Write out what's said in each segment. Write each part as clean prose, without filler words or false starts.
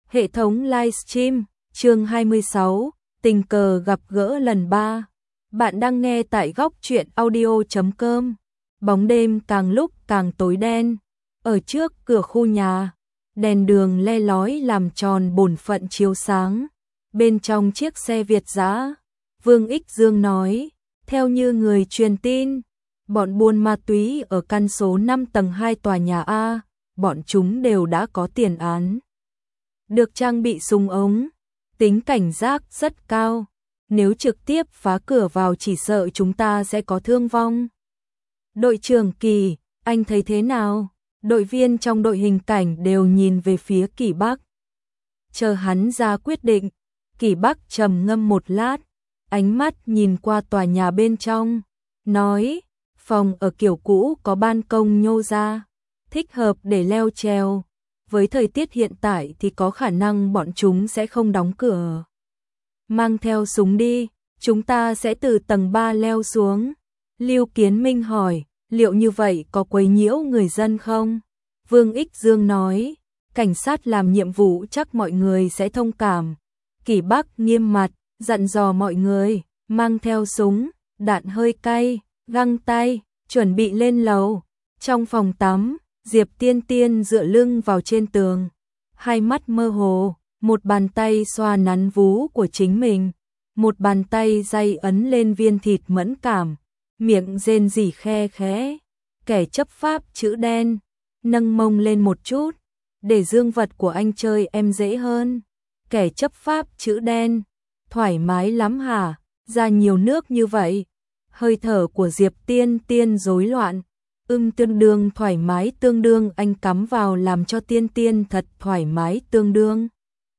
Hệ thống livestream, chương 26, tình cờ gặp gỡ lần 3. Bạn đang nghe tại góc truyện audio.com. Bóng đêm càng lúc càng tối đen. Ở trước cửa khu nhà, đèn đường le lói làm tròn bổn phận chiếu sáng. Bên trong chiếc xe Việt dã, Vương Ích Dương nói, theo như người truyền tin, bọn buôn ma túy ở căn số 5 tầng 2 tòa nhà A, bọn chúng đều đã có tiền án. Được trang bị súng ống, tính cảnh giác rất cao, nếu trực tiếp phá cửa vào chỉ sợ chúng ta sẽ có thương vong. Đội trưởng Kỳ, anh thấy thế nào? Đội viên trong đội hình cảnh đều nhìn về phía Kỳ Bắc. Chờ hắn ra quyết định, Kỳ Bắc trầm ngâm một lát, ánh mắt nhìn qua tòa nhà bên trong, nói, phòng ở kiểu cũ có ban công nhô ra, thích hợp để leo trèo. Với thời tiết hiện tại thì có khả năng bọn chúng sẽ không đóng cửa. Mang theo súng đi, chúng ta sẽ từ tầng 3 leo xuống. Lưu Kiến Minh hỏi, liệu như vậy có quấy nhiễu người dân không? Vương Ích Dương nói, cảnh sát làm nhiệm vụ chắc mọi người sẽ thông cảm. Kỳ Bắc nghiêm mặt, dặn dò mọi người, mang theo súng, đạn hơi cay, găng tay, chuẩn bị lên lầu. Trong phòng tắm, Diệp Tiên Tiên dựa lưng vào trên tường, hai mắt mơ hồ, một bàn tay xoa nắn vú của chính mình, một bàn tay day ấn lên viên thịt mẫn cảm, miệng rên rỉ khe khẽ. Kẻ chấp pháp chữ đen, nâng mông lên một chút, để dương vật của anh chơi em dễ hơn. Kẻ chấp pháp chữ đen, thoải mái lắm hả, ra nhiều nước như vậy. Hơi thở của Diệp Tiên Tiên rối loạn. Tương đương thoải mái, tương đương anh cắm vào làm cho Tiên Tiên thật thoải mái tương đương.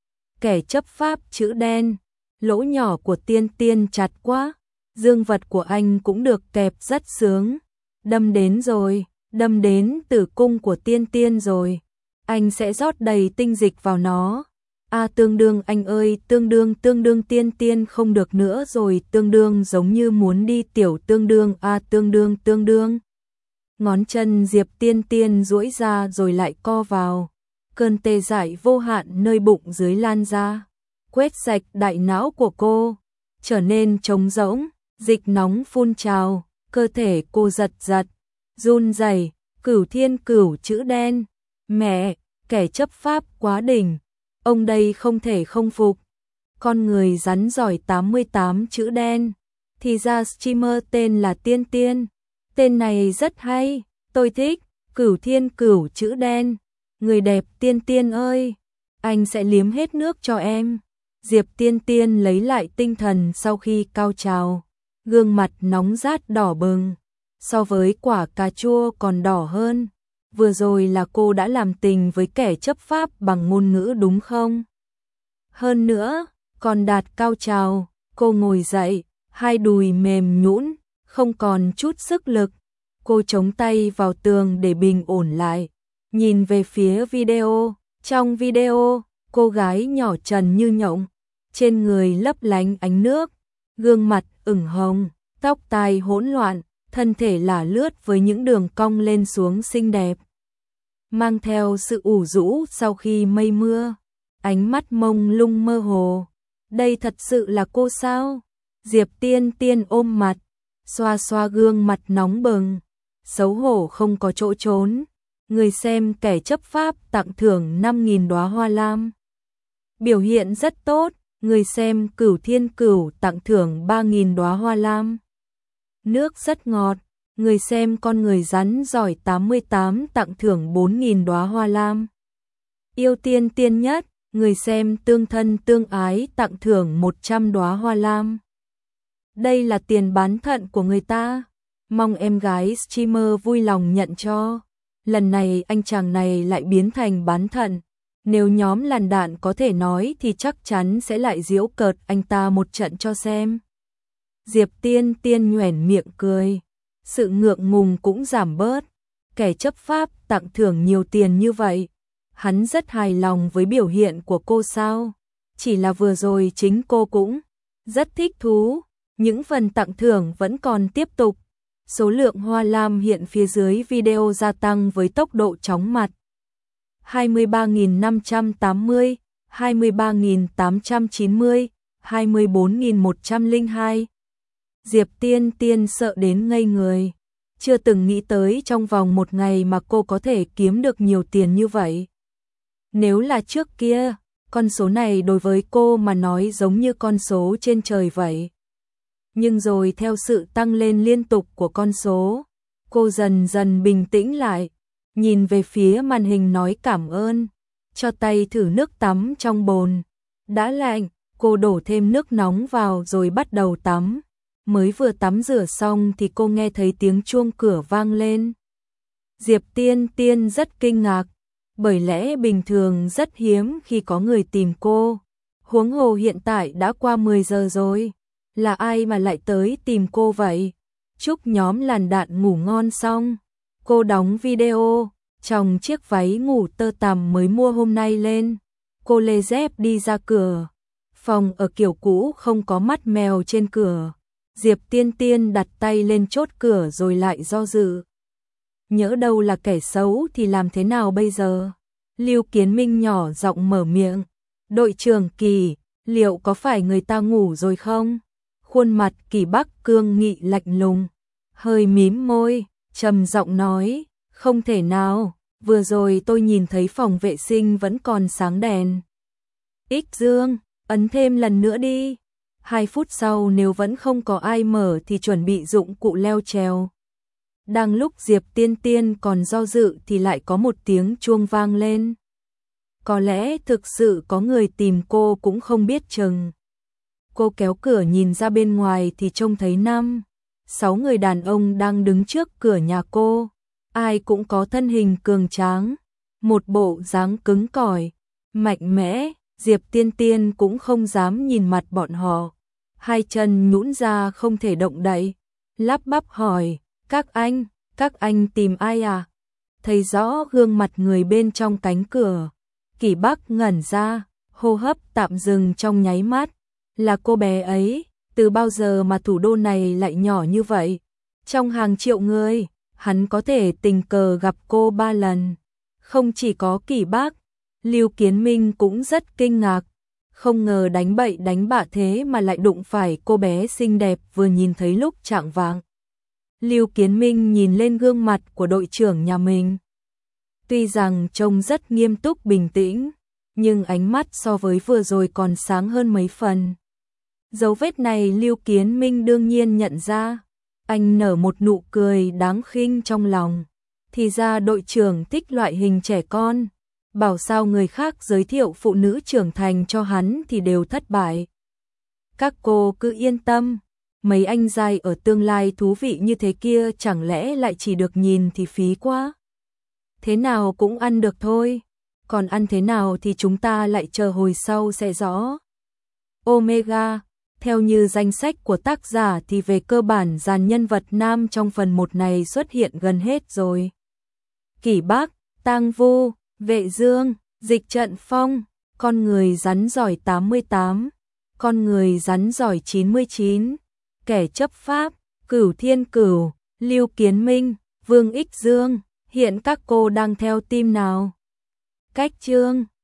Kẻ chấp pháp chữ đen, lỗ nhỏ của Tiên Tiên chặt quá, dương vật của anh cũng được kẹp rất sướng. Đâm đến rồi, đâm đến tử cung của Tiên Tiên rồi, anh sẽ rót đầy tinh dịch vào nó. Tương đương anh ơi, tương đương Tiên Tiên không được nữa rồi, tương đương giống như muốn đi tiểu tương đương, tương đương. Ngón chân Diệp Tiên Tiên duỗi ra rồi lại co vào, cơn tê dại vô hạn nơi bụng dưới lan ra, quét sạch đại não của cô, trở nên trống rỗng, dịch nóng phun trào, cơ thể cô giật giật, run rẩy. Cửu Thiên Cửu chữ đen, mẹ, kẻ chấp pháp quá đỉnh, ông đây không thể không phục. Con người rắn giỏi 88 chữ đen, thì ra streamer tên là Tiên Tiên. Tên này rất hay, tôi thích. Cửu Thiên Cửu chữ đen, người đẹp Tiên Tiên ơi, anh sẽ liếm hết nước cho em. Diệp Tiên Tiên lấy lại tinh thần sau khi cao trào, gương mặt nóng rát đỏ bừng, so với quả cà chua còn đỏ hơn. Vừa rồi là cô đã làm tình với kẻ chấp pháp bằng ngôn ngữ đúng không? Hơn nữa, còn đạt cao trào, cô ngồi dậy, hai đùi mềm nhũn, không còn chút sức lực. Cô chống tay vào tường để bình ổn lại, nhìn về phía video. Trong video, cô gái nhỏ trần như nhộng, trên người lấp lánh ánh nước, gương mặt ửng hồng, tóc tai hỗn loạn, thân thể lả lướt với những đường cong lên xuống xinh đẹp, mang theo sự ủ rũ sau khi mây mưa, ánh mắt mông lung mơ hồ. Đây thật sự là cô sao? Diệp Tiên Tiên ôm mặt, xoa xoa gương mặt nóng bừng, xấu hổ không có chỗ trốn. Người xem kẻ chấp pháp tặng thưởng 5.000 đóa hoa lam. Biểu hiện rất tốt, người xem Cửu Thiên Cửu tặng thưởng 3.000 đóa hoa lam. Nước rất ngọt, người xem con người rắn giỏi 88 tặng thưởng 4.000 đóa hoa lam. Yêu Tiên Tiên nhất, người xem tương thân tương ái tặng thưởng 100 đóa hoa lam. Đây là tiền bán thận của người ta, mong em gái streamer vui lòng nhận cho. Lần này anh chàng này lại biến thành bán thận, nếu nhóm làn đạn có thể nói thì chắc chắn sẽ lại giễu cợt anh ta một trận cho xem. Diệp Tiên Tiên nhoẻn miệng cười, sự ngượng ngùng cũng giảm bớt. Kẻ chấp pháp tặng thưởng nhiều tiền như vậy, hắn rất hài lòng với biểu hiện của cô sao? Chỉ là vừa rồi chính cô cũng rất thích thú. Những phần tặng thưởng vẫn còn tiếp tục. Số lượng hoa lam hiện phía dưới video gia tăng với tốc độ chóng mặt. 23.580, 23.890, 24.102. Diệp Tiên Tiên sợ đến ngây người, chưa từng nghĩ tới trong vòng một ngày mà cô có thể kiếm được nhiều tiền như vậy. Nếu là trước kia, con số này đối với cô mà nói giống như con số trên trời vậy. Nhưng rồi theo sự tăng lên liên tục của con số, cô dần dần bình tĩnh lại, nhìn về phía màn hình nói cảm ơn, cho tay thử nước tắm trong bồn. Đã lạnh, cô đổ thêm nước nóng vào rồi bắt đầu tắm. Mới vừa tắm rửa xong thì cô nghe thấy tiếng chuông cửa vang lên. Diệp Tiên Tiên rất kinh ngạc, bởi lẽ bình thường rất hiếm khi có người tìm cô. Huống hồ hiện tại đã qua 10 giờ rồi, là ai mà lại tới tìm cô vậy? Chúc nhóm làn đạn ngủ ngon xong, cô đóng video, chồng chiếc váy ngủ tơ tằm mới mua hôm nay lên. Cô lê dép đi ra cửa. Phòng ở kiểu cũ không có mắt mèo trên cửa. Diệp Tiên Tiên đặt tay lên chốt cửa rồi lại do dự. Nhỡ đâu là kẻ xấu thì làm thế nào bây giờ? Lưu Kiến Minh nhỏ giọng mở miệng. Đội trưởng Kỳ, liệu có phải người ta ngủ rồi không? Khuôn mặt Kỳ Bắc cương nghị lạnh lùng, hơi mím môi, trầm giọng nói, không thể nào, vừa rồi tôi nhìn thấy phòng vệ sinh vẫn còn sáng đèn. Ích Dương, ấn thêm lần nữa đi. 2 phút sau nếu vẫn không có ai mở thì chuẩn bị dụng cụ leo trèo. Đang lúc Diệp Tiên Tiên còn do dự thì lại có một tiếng chuông vang lên. Có lẽ thực sự có người tìm cô cũng không biết chừng. Cô kéo cửa nhìn ra bên ngoài thì trông thấy 5-6 người đàn ông đang đứng trước cửa nhà cô. Ai cũng có thân hình cường tráng, một bộ dáng cứng cỏi, mạnh mẽ. Diệp Tiên Tiên cũng không dám nhìn mặt bọn họ. Hai chân nhũn ra không thể động đậy, lắp bắp hỏi, các anh tìm ai à? Thấy rõ gương mặt người bên trong cánh cửa, Kỳ Bắc ngẩn ra, hô hấp tạm dừng trong nháy mắt. Là cô bé ấy, từ bao giờ mà thủ đô này lại nhỏ như vậy? Trong hàng triệu người, hắn có thể tình cờ gặp cô 3 lần. Không chỉ có Kỳ Bắc, Lưu Kiến Minh cũng rất kinh ngạc. Không ngờ đánh bậy đánh bạ thế mà lại đụng phải cô bé xinh đẹp vừa nhìn thấy lúc chạng vạng. Lưu Kiến Minh nhìn lên gương mặt của đội trưởng nhà mình. Tuy rằng trông rất nghiêm túc bình tĩnh, nhưng ánh mắt so với vừa rồi còn sáng hơn mấy phần. Dấu vết này Lưu Kiến Minh đương nhiên nhận ra. Anh nở một nụ cười đáng khinh trong lòng. Thì ra đội trưởng thích loại hình trẻ con. Bảo sao người khác giới thiệu phụ nữ trưởng thành cho hắn thì đều thất bại. Các cô cứ yên tâm, mấy anh giai ở tương lai thú vị như thế kia chẳng lẽ lại chỉ được nhìn thì phí quá. Thế nào cũng ăn được thôi, còn ăn thế nào thì chúng ta lại chờ hồi sau sẽ rõ. Omega, theo như danh sách của tác giả thì về cơ bản dàn nhân vật nam trong phần 1 này xuất hiện gần hết rồi. Kỷ Bắc, Tang Vu, Vệ Dương, Dịch Trận Phong, con người rắn giỏi 88, con người rắn giỏi 99, kẻ chấp pháp, Cửu Thiên Cửu, Lưu Kiến Minh, Vương Ích Dương, hiện các cô đang theo team nào? Cách chương